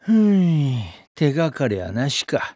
ふん、手がかりはなしか。